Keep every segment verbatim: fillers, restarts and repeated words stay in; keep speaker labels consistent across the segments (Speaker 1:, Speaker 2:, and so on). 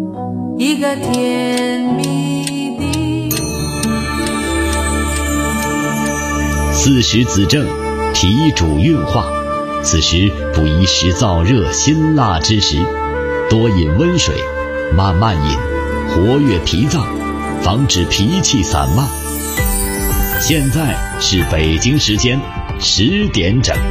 Speaker 1: 一个甜蜜的。
Speaker 2: 四时子正，脾主运化，此时不宜食燥热辛辣之食，多饮温水，慢慢饮，活跃脾脏，防止脾气散漫。现在是北京时间十点整。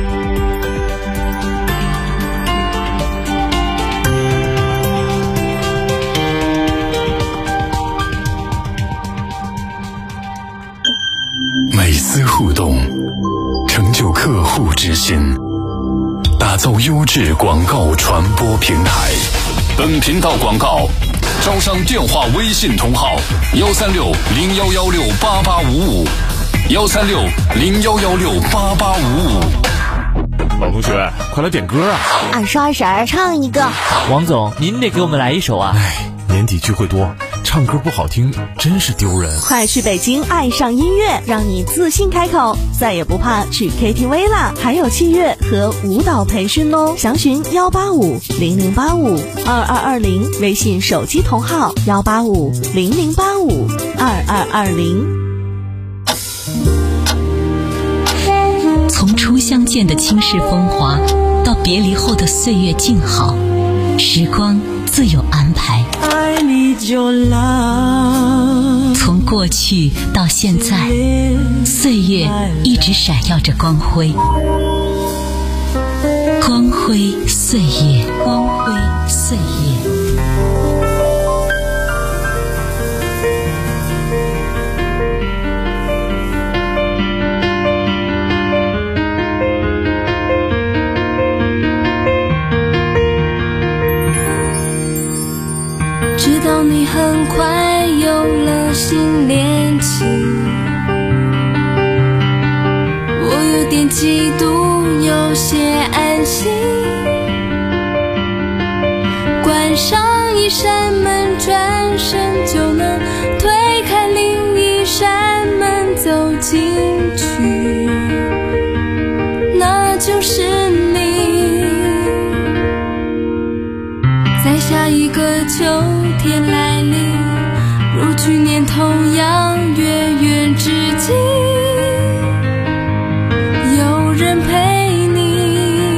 Speaker 3: 每丝互动，成就客户之心，打造优质广告传播平台。本频道广告招商电话微信同号幺三六零幺幺六八八五五幺三六零幺幺六八八五五。
Speaker 4: 老同学，快来点歌啊！
Speaker 5: 二叔二婶儿唱一个。
Speaker 6: 王总，您得给我们来一首啊！
Speaker 4: 哎，年底聚会多，唱歌不好听真是丢人。
Speaker 5: 快去北京爱上音乐，让你自信开口，再也不怕去 K T V 啦！还有器乐和舞蹈培训哦，详询幺八五零零八五二二二零，微信手机同号幺八五零零八五二二二零。
Speaker 7: 从初相见的倾世风华，到别离后的岁月静好，时光自有安排。
Speaker 1: I need your love。
Speaker 7: 从过去到现在，岁月一直闪耀着光辉，光辉岁月，光辉岁月。
Speaker 1: 知道你很快有了新恋情，我有点嫉妒，有些安心。关上一扇门，转身就能推开另一扇门，走进去，那就是你。在下一个秋天来临，如去年同样月圆之际，有人陪你。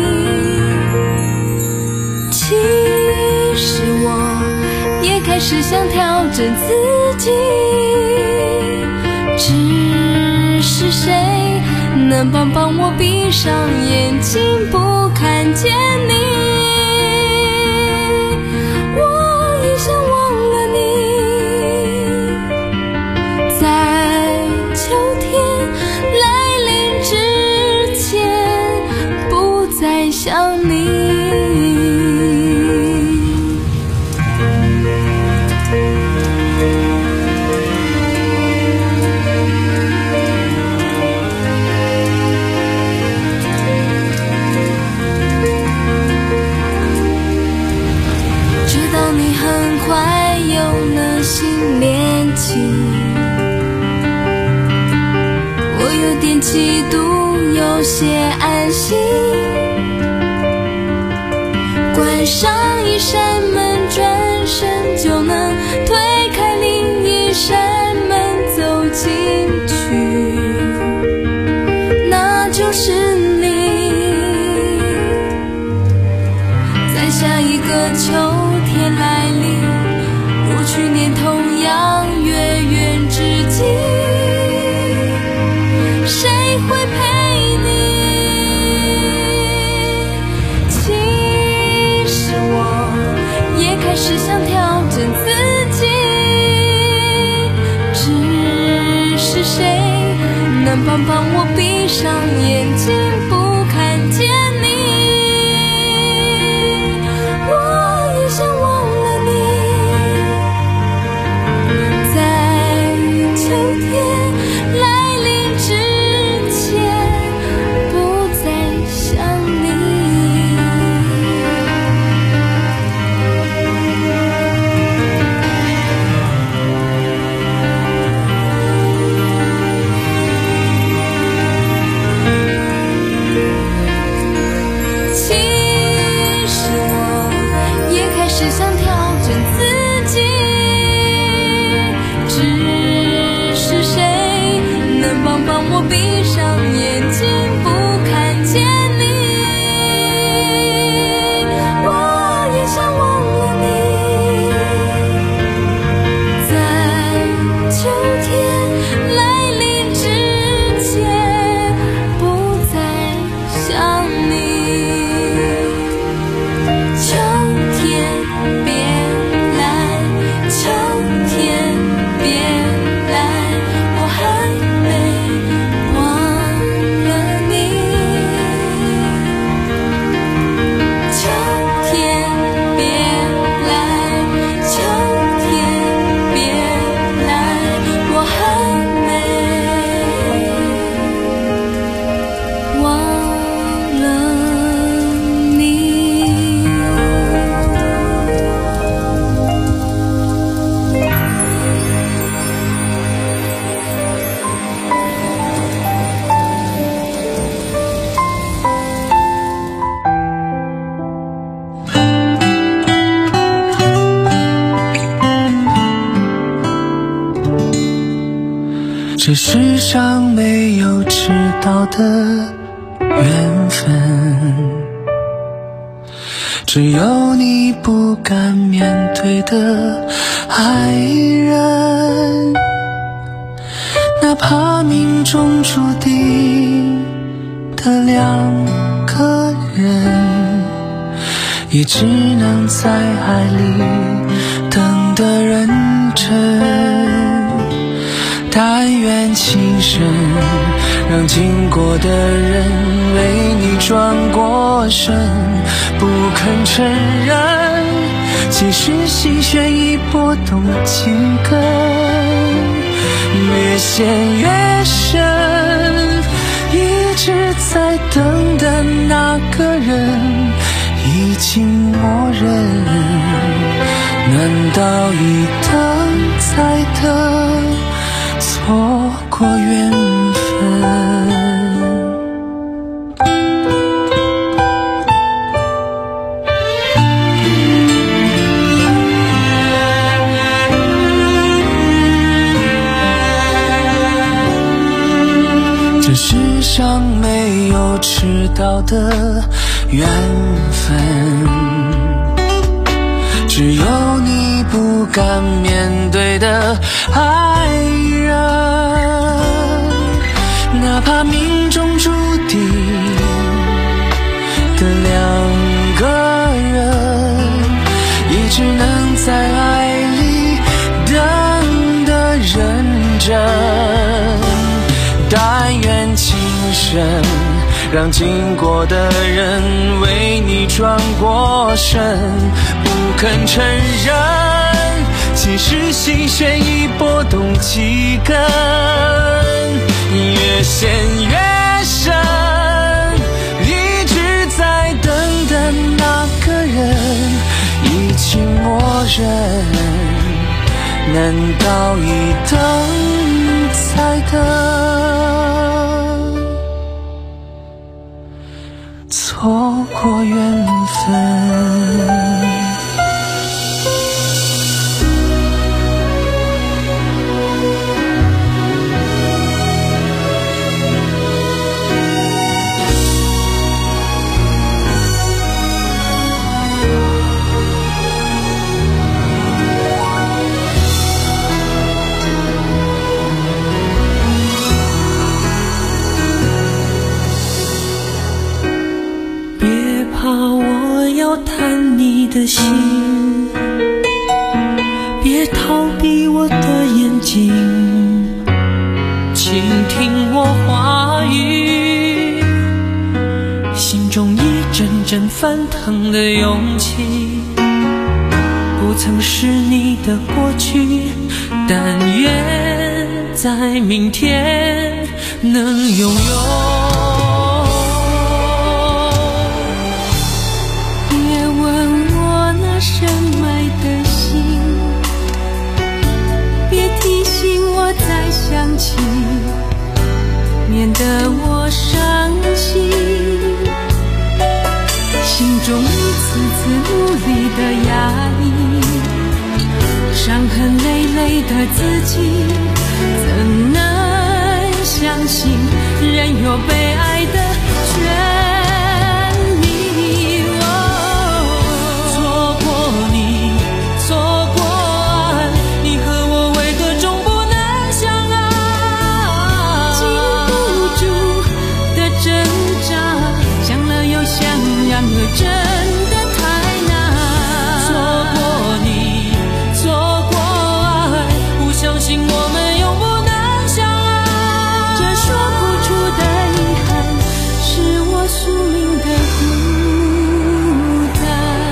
Speaker 1: 其实我也开始想调整自己，只是谁能帮帮我闭上眼睛不看见你。想你，知道你很快有了新恋情，我有点嫉妒，有些安心。关上一扇门，转身就能推开另一扇门，走进去，那就是你。在下一个秋天来临，如去年同样月圆之际，谁会陪你？开始想调整自己，只是谁能帮帮我闭上眼睛不看见你。我也想忘了你，在秋天来临之前不再想你。
Speaker 8: 这世上没有迟到的缘分，只有你不敢面对的爱人。哪怕命中注定的两个人，也只能在爱里等得认真。但愿情深，让经过的人为你转过身，不肯承认，其实心弦已拨动几根，越陷越深，一直在等的那个人已经默认，难道一等再等，错过缘分？这世上没有迟到的缘分，只有你不敢面对的爱人。哪怕命中注定的两个人，也只能在爱里等得认真。但愿情深，让经过的人为你转过身，不肯承认，其实心弦已拨动几根，越陷越深，一直在等的那个人已经默认，难道一等再等，错过缘分？
Speaker 9: 探你的心，别逃避我的眼睛，倾听我话语，心中一阵阵翻腾的勇气，不曾是你的过去，但愿在明天能拥有。深埋的心，别提醒我再想起，免得我伤心。心中一次次努力的压抑，伤痕累累的自己，怎能相信人有被爱的权？真的太难，错过你，错过爱，不相信我们永不能相爱。这说不出的遗憾，是我宿命的孤单。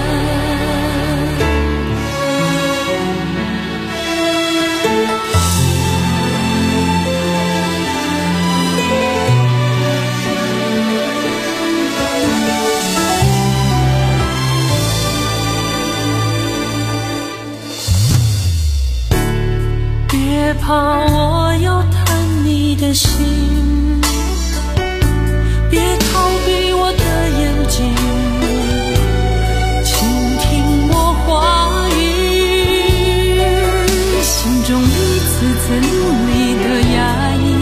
Speaker 9: 别怕我要探你的心，别逃避我的眼睛，倾听我话语，心中一次次努力的压抑，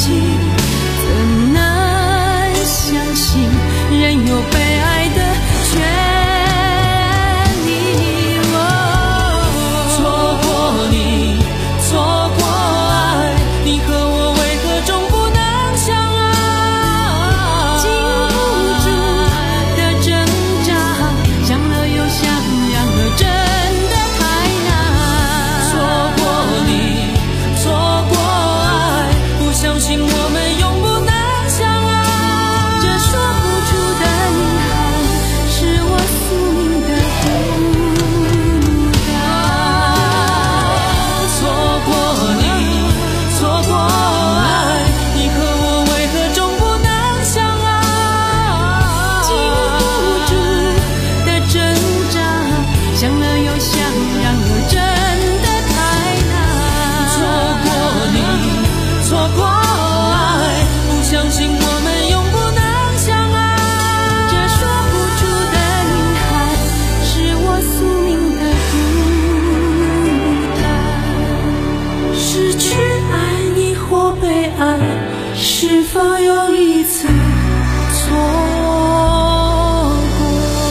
Speaker 9: 己，怎能相信人有被爱的权利？哦，错过你，错过爱，你和我为何终不能相爱？禁不住的挣扎，想了又想，然而真的太难。错过你，错过爱，不相信我们永不能相爱。这说不出的遗憾，是我宿命的孤单。错过你，错过爱，你和我为何终不能相爱？禁不住的挣扎，想了又想，然而真的太难。错过你，错过爱，不相信我们永不能相爱。这说不出的遗憾，是我宿命的孤单。失去爱你或被爱，是否又一次错过？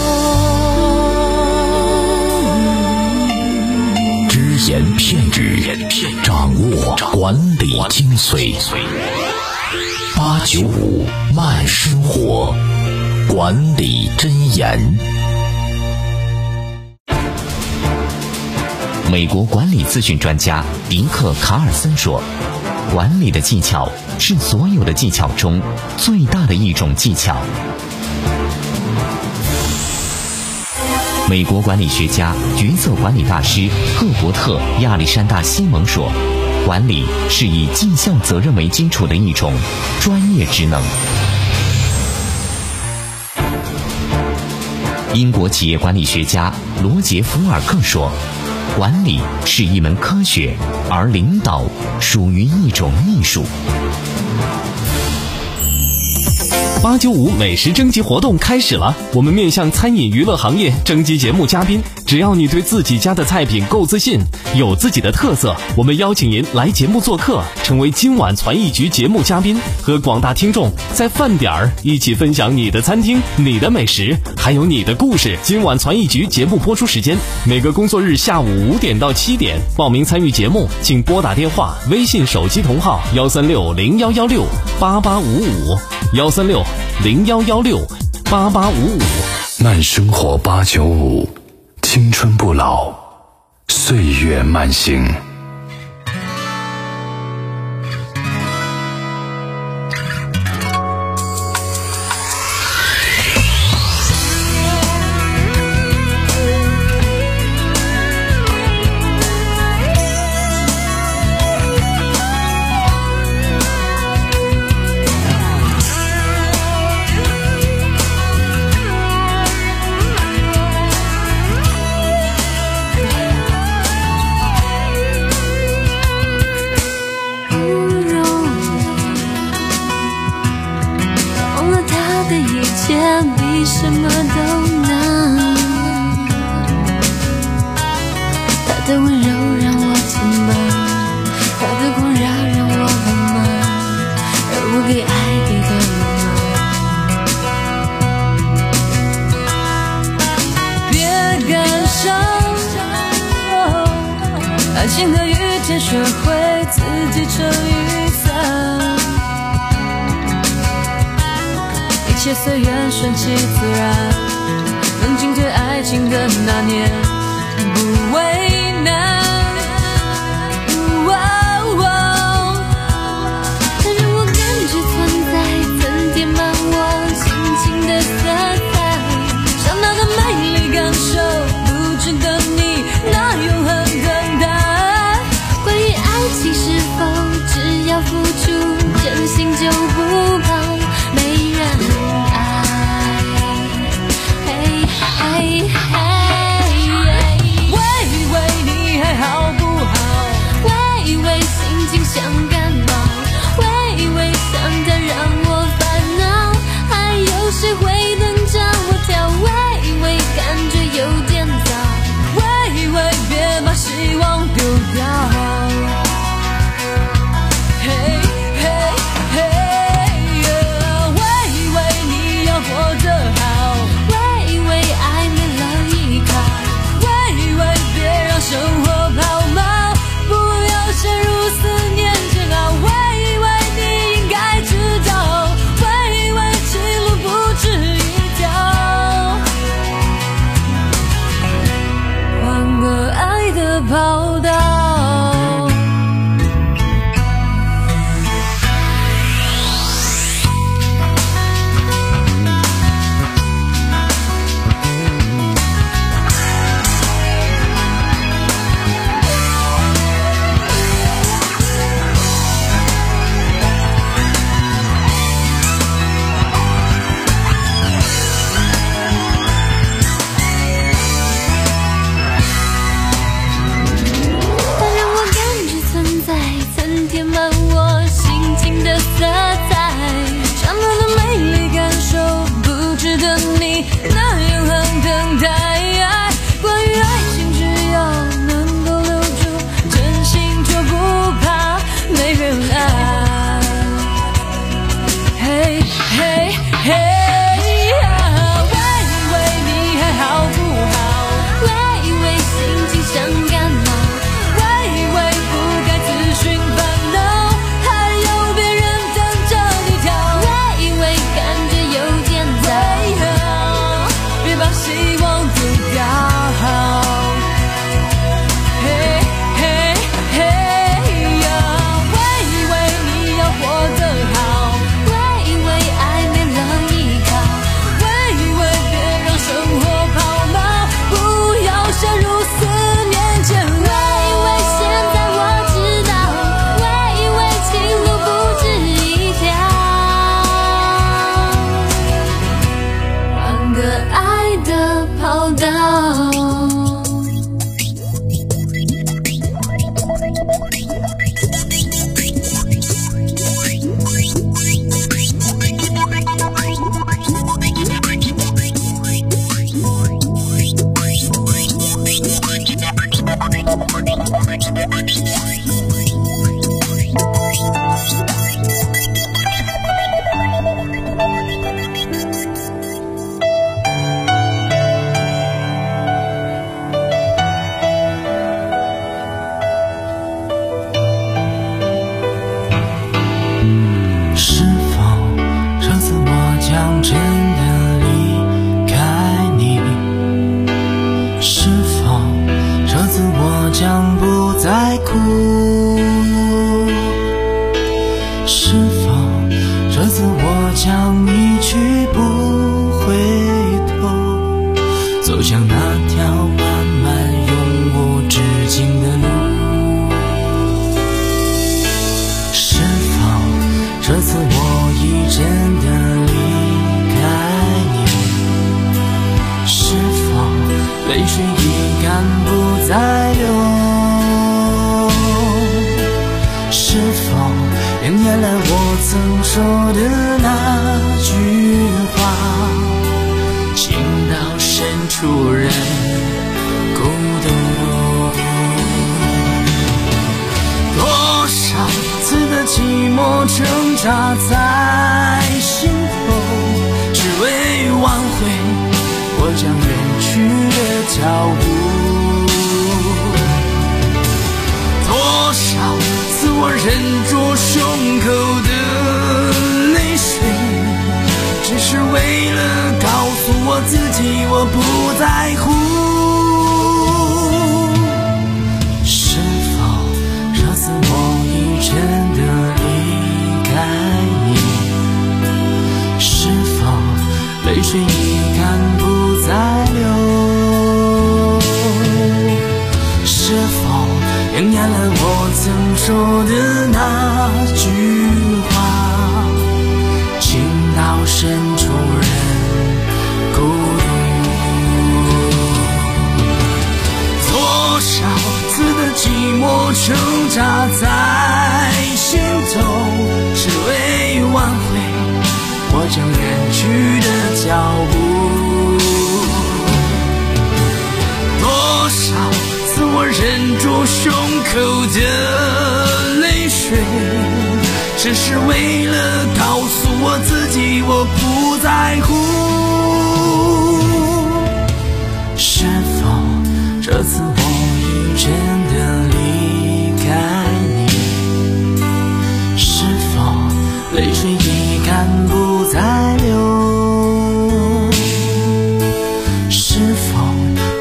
Speaker 3: 只言片语，掌握管理精髓。八九五慢生活，管理箴言。
Speaker 10: 美国管理咨询专家迪克·卡尔森说，管理的技巧是所有的技巧中最大的一种技巧。美国管理学家、角色管理大师赫伯特·亚历山大·西蒙说，管理是以绩效责任为基础的一种专业职能。英国企业管理学家罗杰·福尔克说，管理是一门科学，而领导属于一种艺术。
Speaker 11: 八九五美食征集活动开始了，我们面向餐饮娱乐行业征集节目嘉宾，只要你对自己家的菜品够自信，有自己的特色，我们邀请您来节目做客，成为今晚传艺局节目嘉宾，和广大听众在饭点儿一起分享你的餐厅、你的美食，还有你的故事。今晚传艺局节目播出时间每个工作日下午五点到七点，报名参与节目请拨打电话、微信手机同号幺三六零幺幺六八八五五幺三六零幺幺六八八五五。
Speaker 3: 慢生活八九五，青春不老，岁月慢行。
Speaker 1: 比什么都难，他的温柔让我牵绊，他的狂热让我浪漫，而我给爱给的浪漫。别感伤，爱情的遇见学会自己撑雨伞，一切随缘，顺其自然，能进退爱情的那年，不为难。让我感觉存在，曾填满我心情的色彩，像那个美丽感受，不值得你那永恒等待。关于爱情是否只要付出真心就不怕没人爱，嘿嘿嘿。 跑道。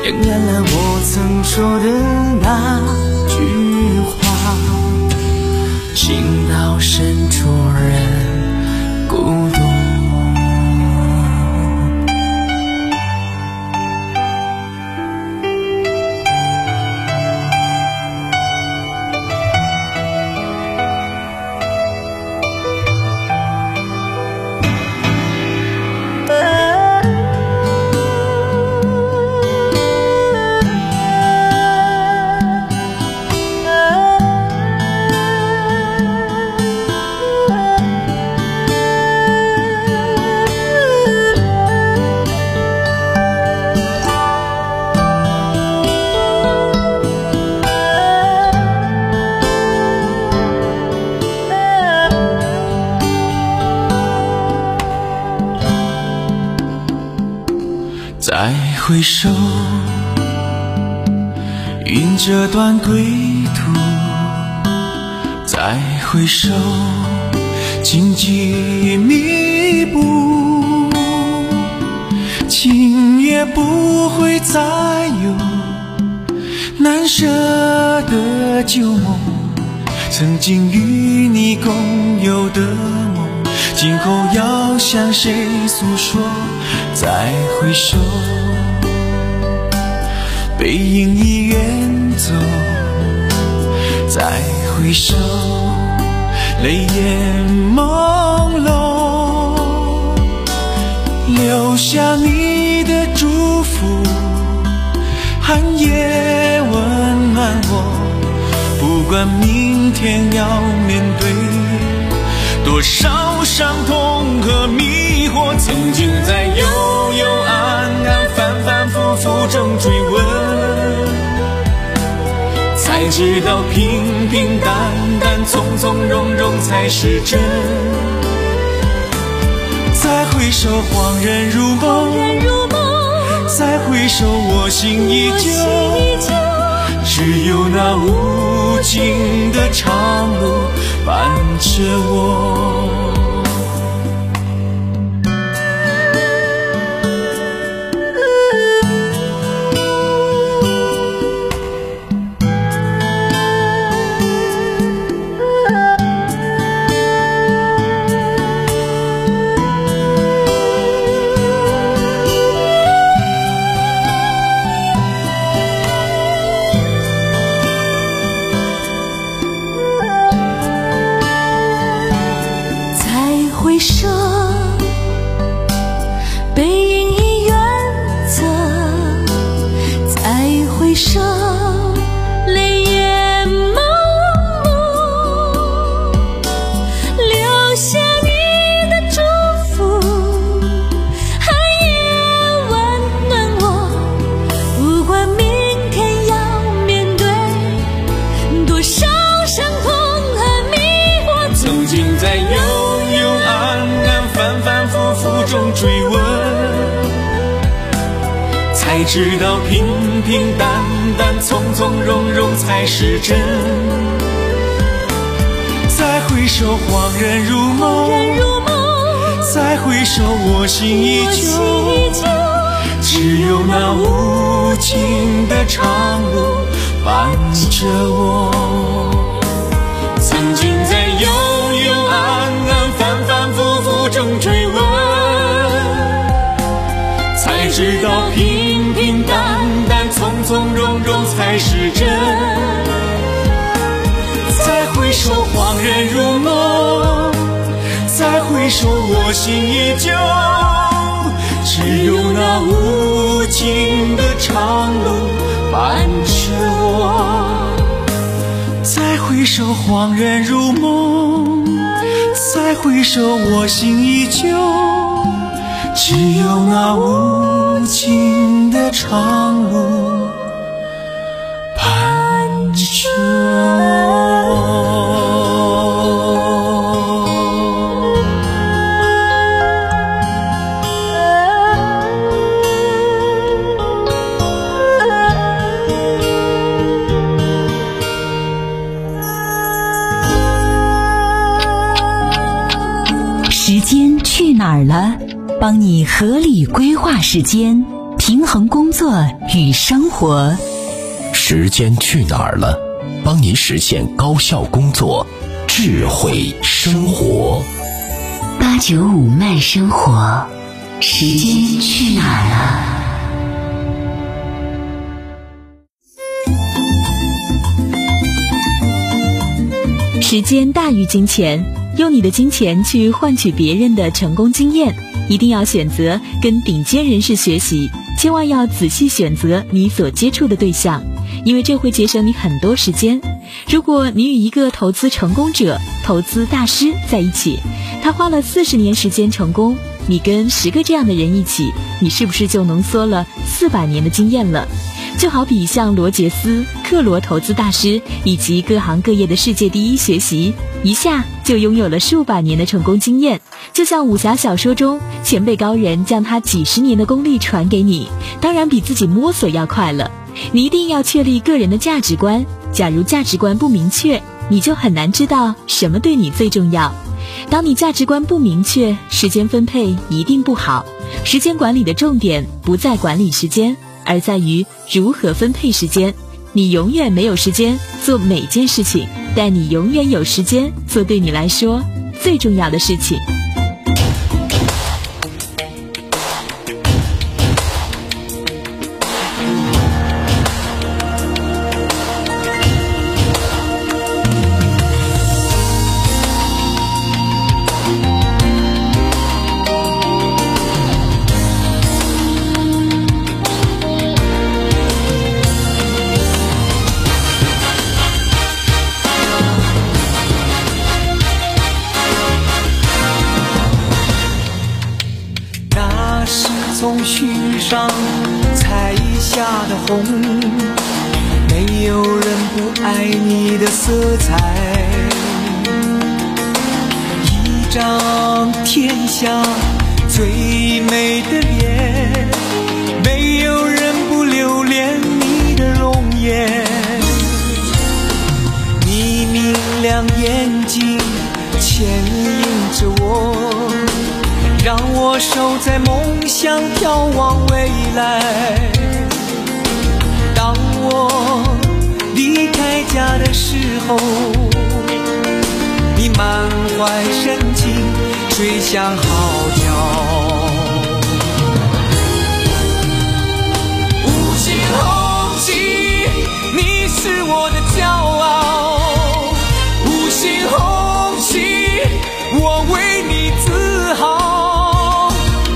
Speaker 8: 点燃了我曾说的那句话，情到深处人孤独。再回首，云这段归途；再回首，荆棘密布，情也不会再有难舍的旧梦，曾经与你共有的梦，今后要向谁诉说？再回首，背影已远走；再回首，泪眼朦胧，留下你的祝福，寒夜温暖我。不管明天要面对多少伤痛和迷惑，曾经在幽幽暗暗反反复复中追问，才知道平平淡淡从从容容才是真。再回首恍然如梦，再回首我心依旧，只有那无尽的长路伴着我。才知道平平淡淡从从容容才是真。再回首恍然如梦，再回首我心依旧，只有那无尽的长路伴着我。曾经在幽幽暗暗反反复复中追问，才知道平平淡淡从从容容才是真。再回首恍然如梦，再回首我心依旧，只有那无尽的长路伴着我。再回首恍然如梦，再回首我心依旧，只有那无尽的长路伴着我。
Speaker 7: 时间去哪儿了？帮你合理规划时间， 平衡工作与生活。
Speaker 12: 时间去哪儿了？帮您实现高效工作，智慧生活。
Speaker 7: 八九五慢生活，时间去哪儿了？
Speaker 5: 时间大于金钱，用你的金钱去换取别人的成功经验，一定要选择跟顶尖人士学习，千万要仔细选择你所接触的对象，因为这会节省你很多时间。如果你与一个投资成功者、投资大师在一起，他花了四十年时间成功，你跟十个这样的人一起，你是不是就浓缩了四百年的经验了？就好比向罗杰斯、克罗投资大师以及各行各业的世界第一学习，一下就拥有了数百年的成功经验。就像武侠小说中，前辈高人将他几十年的功力传给你，当然比自己摸索要快了。你一定要确立个人的价值观，假如价值观不明确，你就很难知道什么对你最重要。当你价值观不明确，时间分配一定不好。时间管理的重点不在管理时间，而在于如何分配时间。你永远没有时间做每件事情，但你永远有时间做对你来说最重要的事情。
Speaker 9: 从须上采下的红，没有人不爱你的色彩。一张天下最美的脸，没有人不留恋你的容颜。你明亮眼睛牵引着我，让我守在梦想，眺望未来。当我离开家的时候，你满怀深情吹响号角。五星红旗，你是我的骄傲。五星红旗，我为你自豪。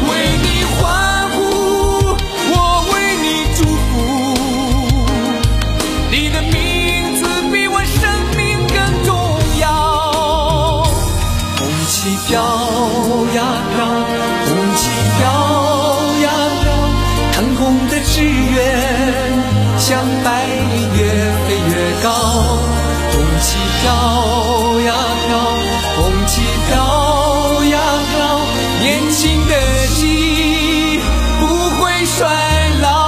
Speaker 9: 飘呀飘，红旗飘呀飘，腾空的志愿像白云越飞越高。红旗飘呀飘，红旗飘呀飘，年轻的记忆不会衰老。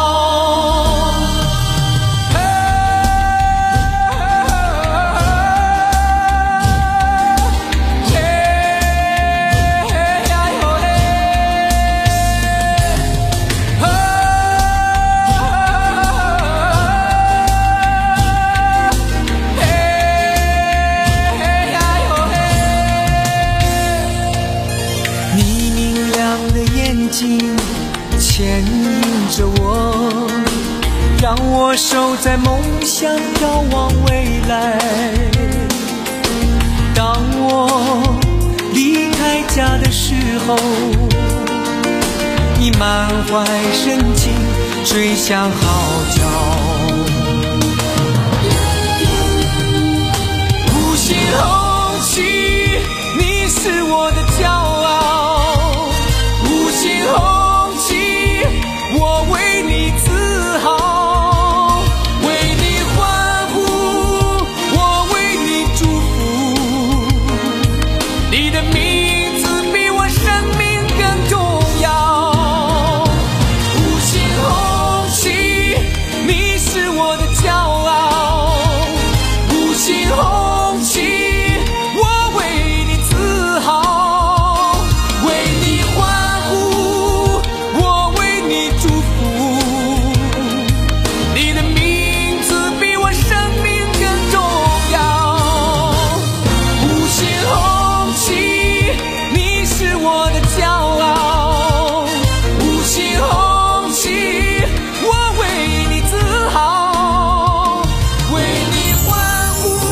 Speaker 9: 牵引着我，让我守在梦想，眺望未来。当我离开家的时候，你满怀深情吹响号角。五星红旗，你是我的骄傲。五星红旗，我为你自豪，为你欢呼，我为你祝福。你的名字比我生命更重要。五星红旗，你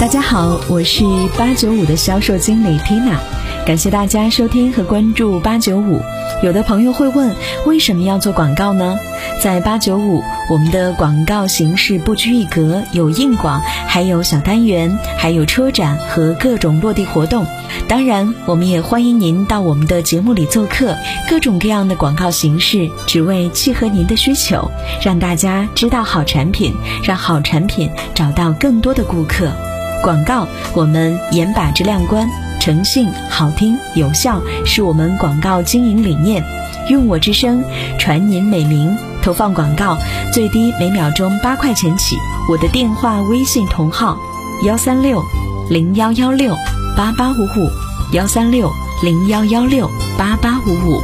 Speaker 13: 大家好，我是八九五的销售经理 Tina， 感谢大家收听和关注八九五。有的朋友会问，为什么要做广告呢？在八九五，我们的广告形式不拘一格，有硬广，还有小单元，还有车展和各种落地活动。当然，我们也欢迎您到我们的节目里做客，各种各样的广告形式，只为契合您的需求，让大家知道好产品，让好产品找到更多的顾客。广告，我们严把质量关，诚信、好听、有效是我们广告经营理念。用我之声传您美名，投放广告最低每秒钟八块钱起。我的电话微信同号幺三六零幺幺六八八五五幺三六零幺幺六八八五五。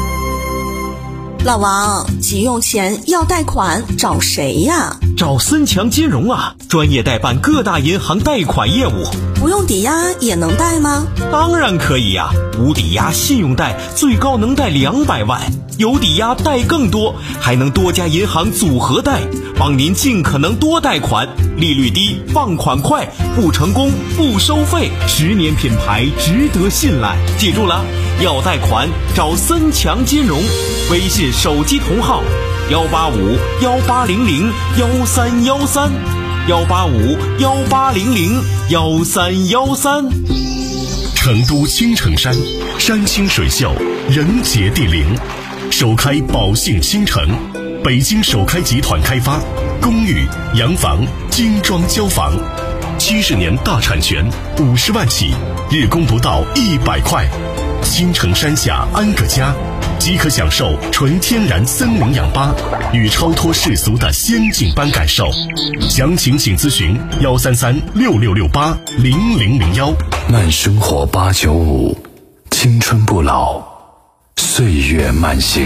Speaker 5: 老王，急用钱要贷款找谁呀？
Speaker 14: 找森强金融啊，专业代办各大银行贷款业务。
Speaker 5: 不用抵押也能贷吗？
Speaker 14: 当然可以呀、啊，无抵押信用贷最高能贷两百万，有抵押贷更多，还能多家银行组合贷，帮您尽可能多贷款，利率低，放款快，不成功不收费，十年品牌值得信赖。记住了，要贷款找森强金融，微信手机同号幺八五幺八零零幺三幺三幺八五幺八零零幺三幺三。
Speaker 3: 成都青城山，山清水秀，人杰地灵，首开宝信新城，北京首开集团开发，公寓、洋房、精装交房，七十年大产权，五十万起，日供不到一百块。青城山下安个家，即可享受纯天然森林氧吧与超脱世俗的仙境般感受。详情请咨询幺三三六六六八零零零幺。
Speaker 12: 慢生活八九五，青春不老，岁月慢行。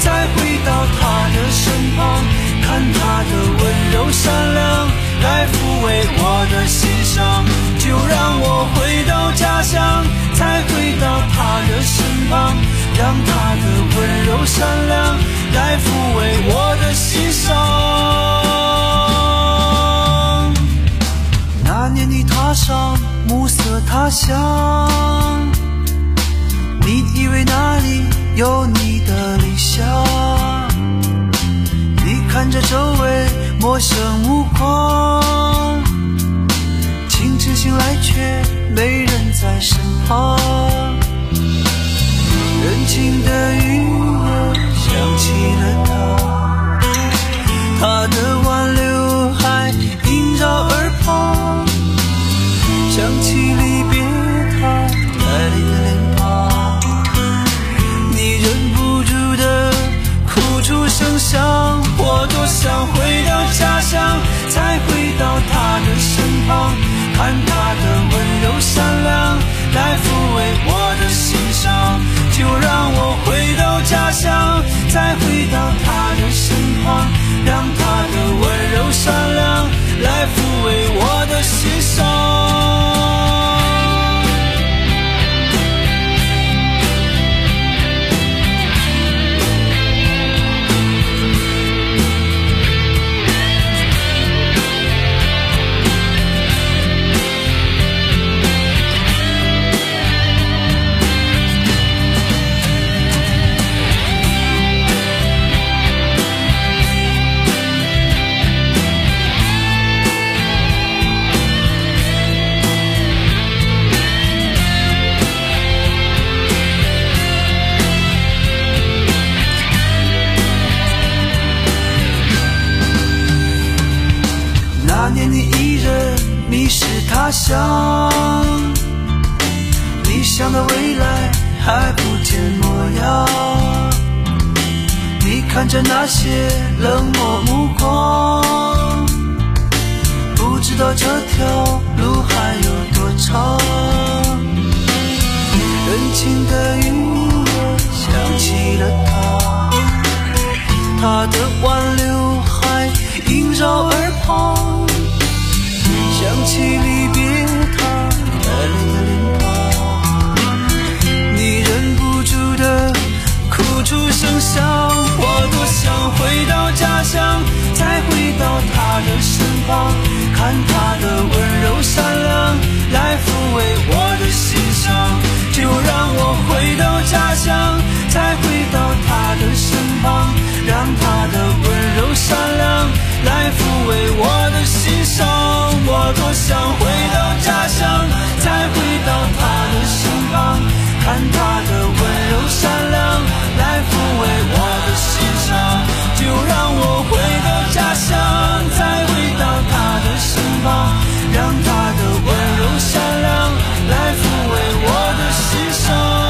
Speaker 8: 再回到他的身旁，看他的温柔善良来抚慰我的心伤。就让我回到家乡，再回到他的身旁，让他的温柔善良来抚慰我的心伤。那年你踏上暮色他乡，你以为那里有你的理想，你看着周围陌生目光，清晨醒来却没人在身旁。人情的余额想起了他，他的挽留还萦绕耳旁，想起离别他带泪的脸庞，你忍不住的哭出声响。我多想回到家乡，再回到他的身旁，看他的温柔善良来抚慰我的心伤。就让我回到家乡，再回到他的身旁，让他的温柔善良来抚慰我的心伤。那年你一人迷失他乡，理想的未来还不见模样，你看着那些冷漠目光，不知道这条路还有多长。人情的余额想起了他，他的挽留还萦绕耳旁，想起离别他带泪的脸庞，你忍不住的哭出声响。我多想回到家乡，再回到他的身旁，看他的温柔善良来抚慰我的心伤。就让我回到家乡，再回到他的身旁，让他的温柔善良来抚慰我的心伤。我多想回到家乡，再回到他的身旁，看他的温柔善良来抚慰我的心伤。就让我回到家乡，再回到他的身旁，让他的温柔善良来抚慰我的心伤。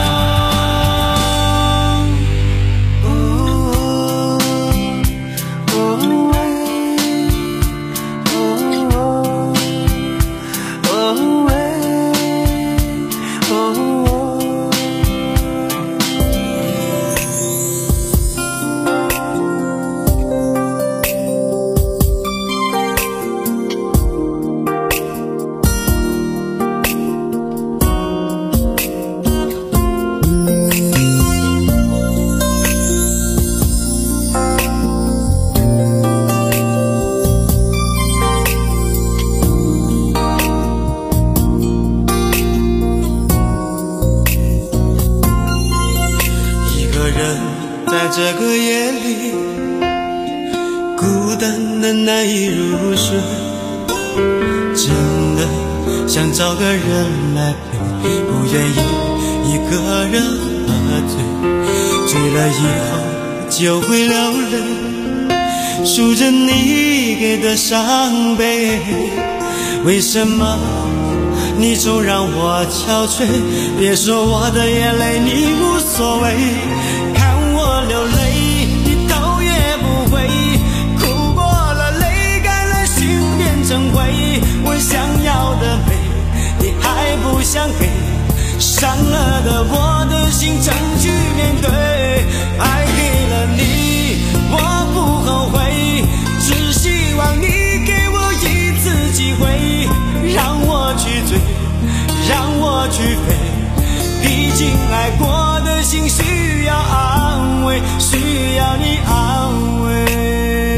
Speaker 15: 这个夜里孤单的难以入睡，真的想找个人来陪，不愿意一个人喝醉，醉了以后就会流泪，数着你给的伤悲。为什么你总让我憔悴？别说我的眼泪你无所谓，流泪你头也不回，哭过了泪干了心变成灰，我想要的美你还不想给，伤了的我的心怎去面对？爱给了了你，我不后悔，只希望你给我一次机会，让我去追，让我去飞，毕竟爱过的心需要安慰，需要你安慰。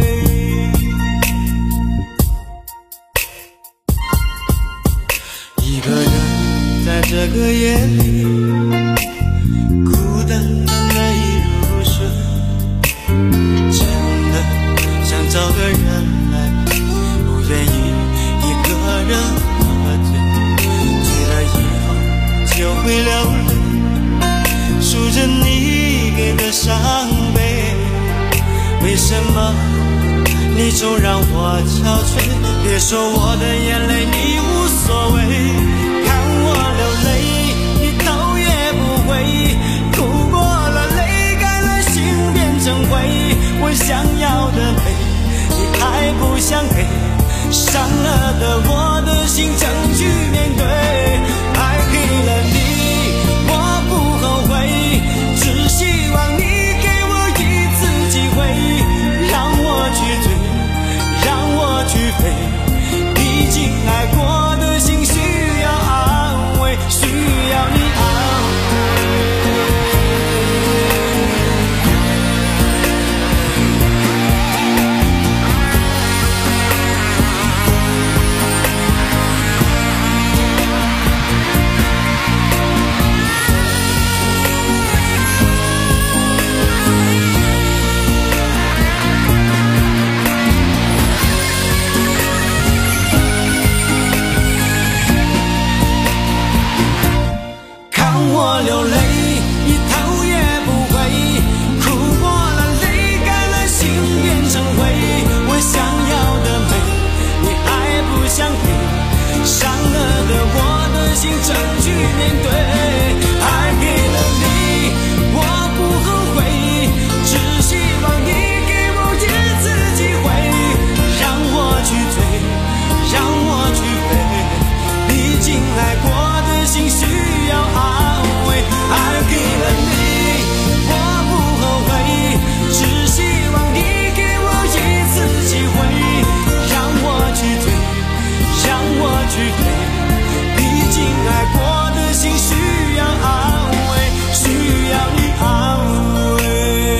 Speaker 15: 一个人在这个夜里孤单的没入睡，真的想找个人来陪，不愿意一个人喝醉，醉了以后就会流泪，数着你给的伤悲。为什么你总让我憔悴？别说我的眼泪你无所谓，看我流泪你头也不回，哭过了泪干了心变成灰，我想要的美你还不想给，伤了的我的心争取面对，爱给了你我不后悔，只希望你给我一次机会，让我去追，让我去飞，毕竟爱过的心需要安慰，需要你安慰。我流泪你头也不回，哭过了泪干了心变成灰，我想要的美你还不想给，伤了的我的心争取面对，爱给了你我不后悔，只希望你给我一次机会，让我去追，让我去飞，毕竟爱过的心需要安慰，爱给了你我不后悔，只希望你给我一次机会，让我去追，让我去飞，毕竟爱过的心需要安慰，需要你安慰。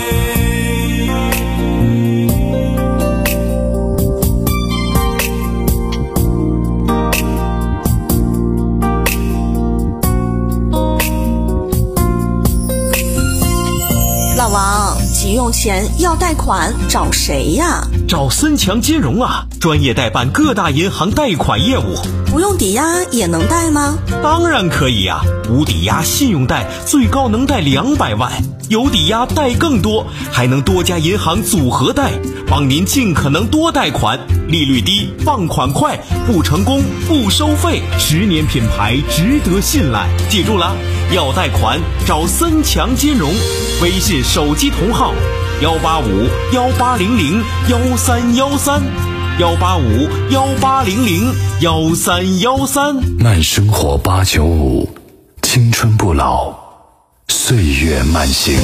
Speaker 5: 老王，急用钱要贷款找谁呀？
Speaker 14: 找森强金融啊，专业代办各大银行贷款业务。
Speaker 5: 不用抵押也能贷吗？
Speaker 14: 当然可以啊，无抵押信用贷最高能贷两百万，有抵押贷更多，还能多家银行组合贷，帮您尽可能多贷款，利率低，放款快，不成功不收费，十年品牌值得信赖。记住了，要贷款找森强金融，微信手机同号幺八五幺八零零幺三幺三，幺八五幺八零零幺三幺三。
Speaker 3: 慢生活八九五，青春不老，岁月慢行。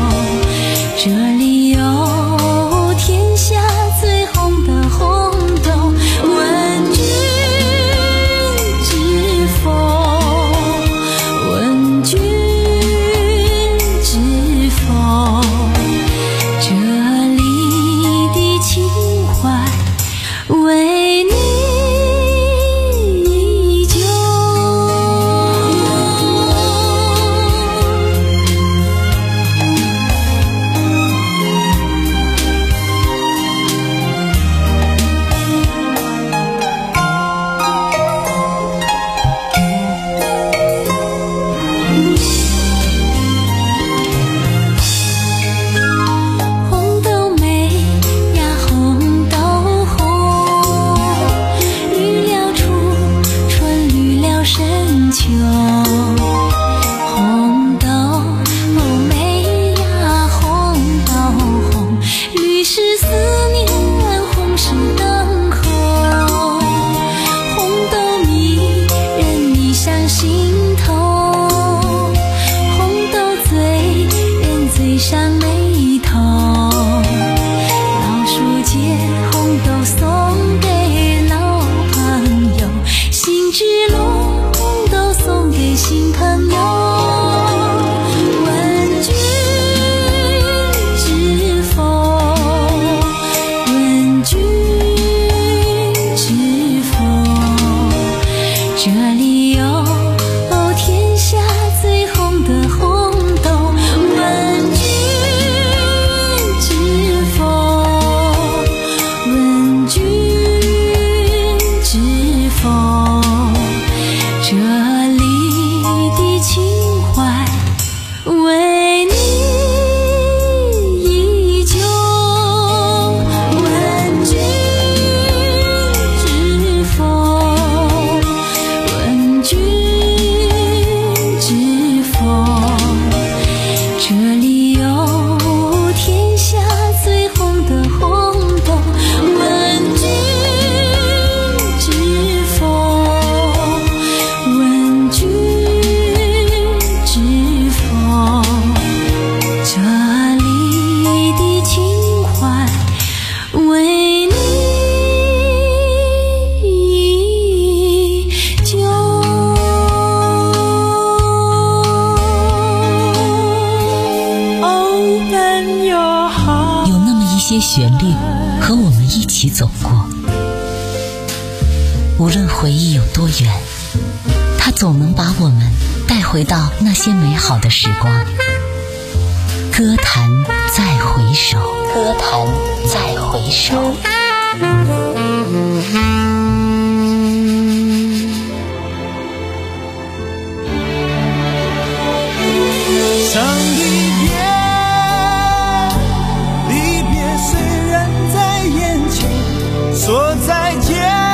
Speaker 1: 这里有天下最红的红豆，
Speaker 7: 些旋律和我们一起走过。无论回忆有多远，它总能把我们带回到那些美好的时光。歌坛再回首，歌坛再回首。
Speaker 15: 伤离别，离别虽然在眼前，说再见，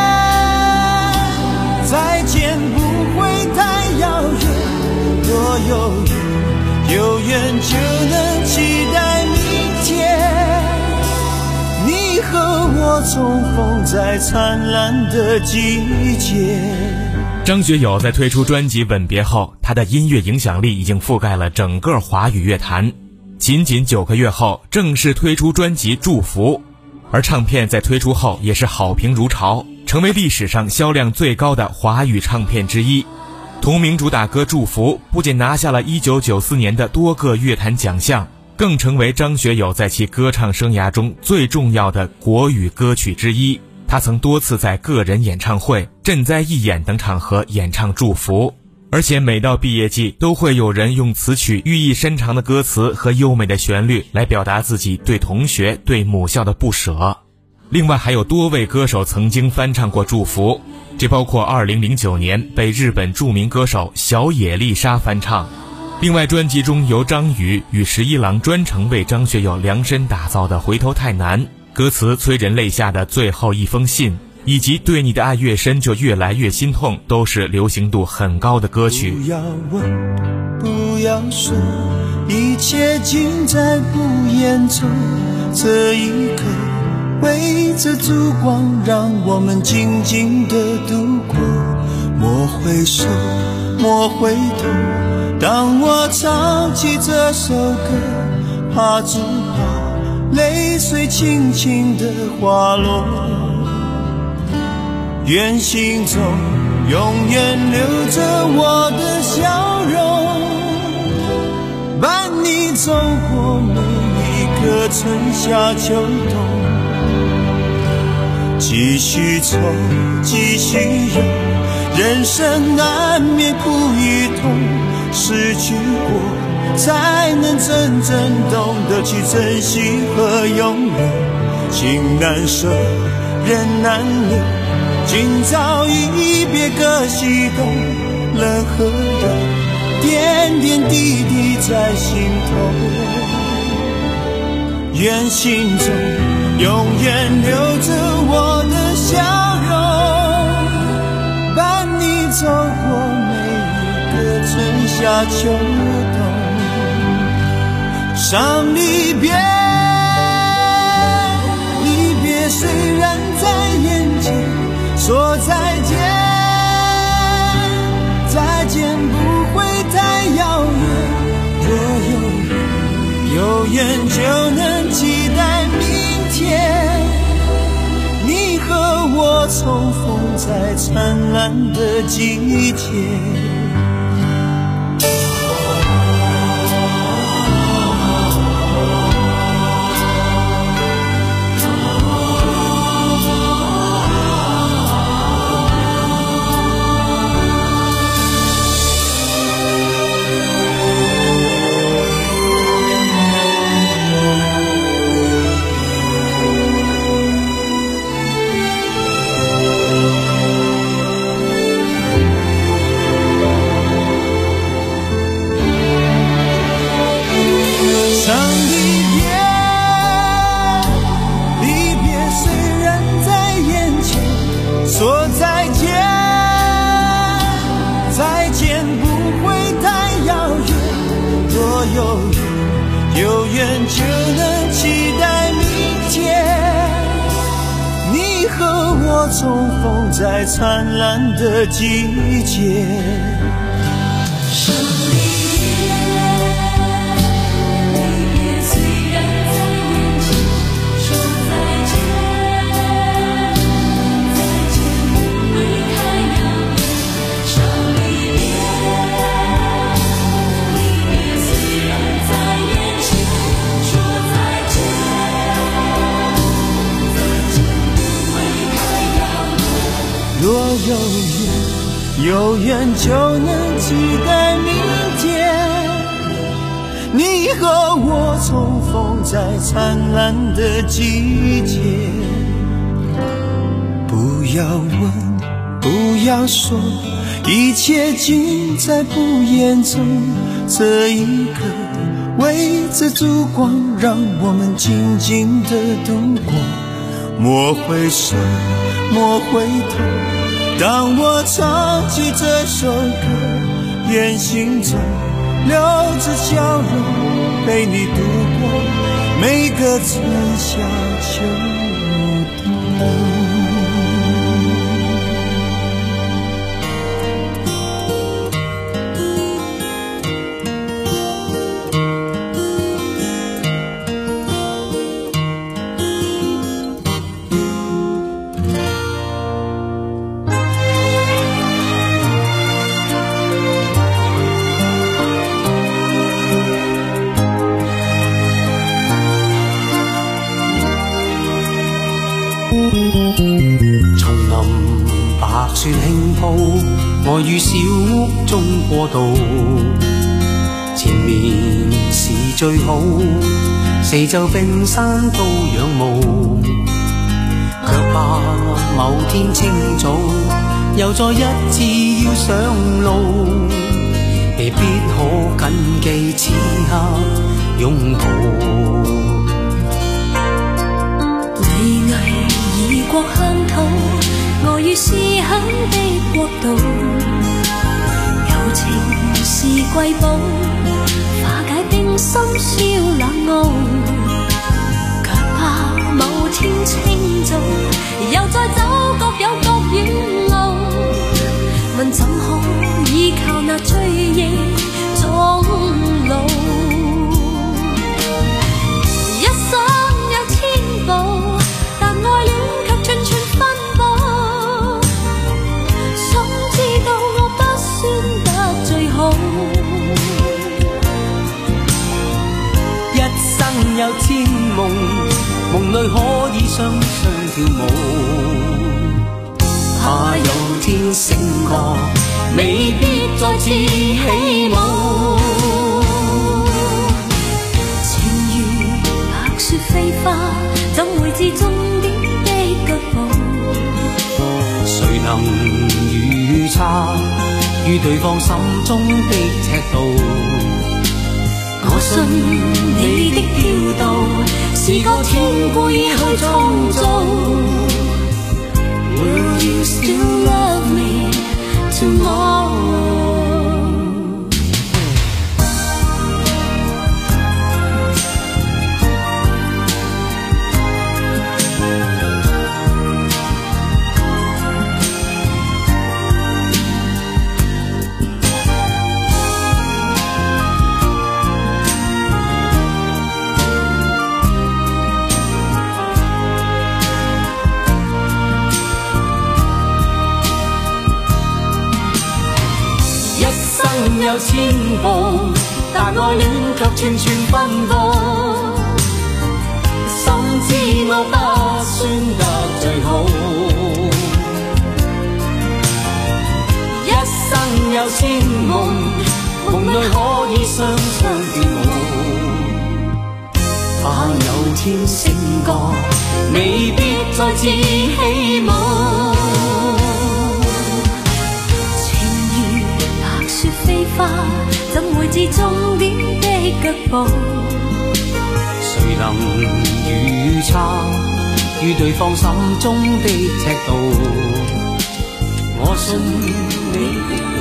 Speaker 15: 再见不会太遥远。若有缘，有缘就能期待明天，你和我重逢在灿烂的季节。
Speaker 11: 张学友在推出专辑《吻别》后，他的音乐影响力已经覆盖了整个华语乐坛。仅仅九个月后，正式推出专辑《祝福》，而唱片在推出后也是好评如潮，成为历史上销量最高的华语唱片之一。同名主打歌《祝福》不仅拿下了一九九四年的多个乐坛奖项，更成为张学友在其歌唱生涯中最重要的国语歌曲之一。他曾多次在个人演唱会、赈灾义演等场合演唱《祝福》，而且每到毕业季都会有人用词曲寓意深长的歌词和优美的旋律来表达自己对同学、对母校的不舍。另外还有多位歌手曾经翻唱过《祝福》，这包括二零零九年被日本著名歌手小野丽莎翻唱。另外专辑中由张宇与十一郎专程为张学友量身打造的《回头太难》，歌词催人泪下的最后一封信，以及对你的爱越深就越来越心痛，都是流行度很高的歌曲。
Speaker 15: 不要问，不要说，一切尽在不言中。这一刻围着烛光，让我们静静地度过。莫回首，莫回头，当我唱起这首歌，怕只怕泪水轻轻地滑落。愿心中永远留着我的笑容，伴你走过每一个春夏秋冬。继续走，继续游，人生难免苦与痛，失去过才能真正懂得去珍惜和拥有。情难舍，人难留，今朝一别各西东，冷和热点点滴滴在心头。愿心中永远留着我的笑容，伴你走过每一个春夏秋冬。伤离别，离别虽然在眼前，说再见，再见不会太遥远。若有缘，有缘就能期待明天，你和我重逢在灿烂的季节。说再见，再见不会太遥远。若有缘，有缘就能期待明天，你和我重逢在灿烂的季节。 有缘，有缘就能期待明天。你和我重逢在灿烂的季节。不要问，不要说，一切尽在不言中。这一刻，围着烛光，让我们静静地度过。莫回首，莫回头，当我唱起这首歌，愿心中留着笑容，陪你度过每个春夏秋冬。
Speaker 9: 丛林白雪輕鋪，我於小屋中過渡。前面是最好，四周冰山都仰慕，卻怕某天清早又再一次要上路，未必可緊記此刻擁抱。
Speaker 1: 異國鄉土，我於思鄉的國度，友情是瑰寶，化解冰心燒冷傲，卻怕某天清早又再走各有各遠路，問怎可依靠那追憶終老。一生有千步，
Speaker 9: 有千夢，夢裏可以雙雙跳舞，怕有天醒覺，未必再次起舞。
Speaker 1: 情如白雪飛花，怎會知終點的腳步？
Speaker 9: 誰能預測於對方心中的尺度？
Speaker 1: 我信你的調度是個天故意去創造。Will you still love me tomorrow？
Speaker 9: 有千步，但愛戀卻串串奔波。深知我不算得最好，一生有千夢，夢裏可以雙雙跳舞。怕有天醒覺，未必再次起舞。
Speaker 1: 花怎會知終點的腳步？
Speaker 9: 誰能預測於對方心中的尺度？我信你。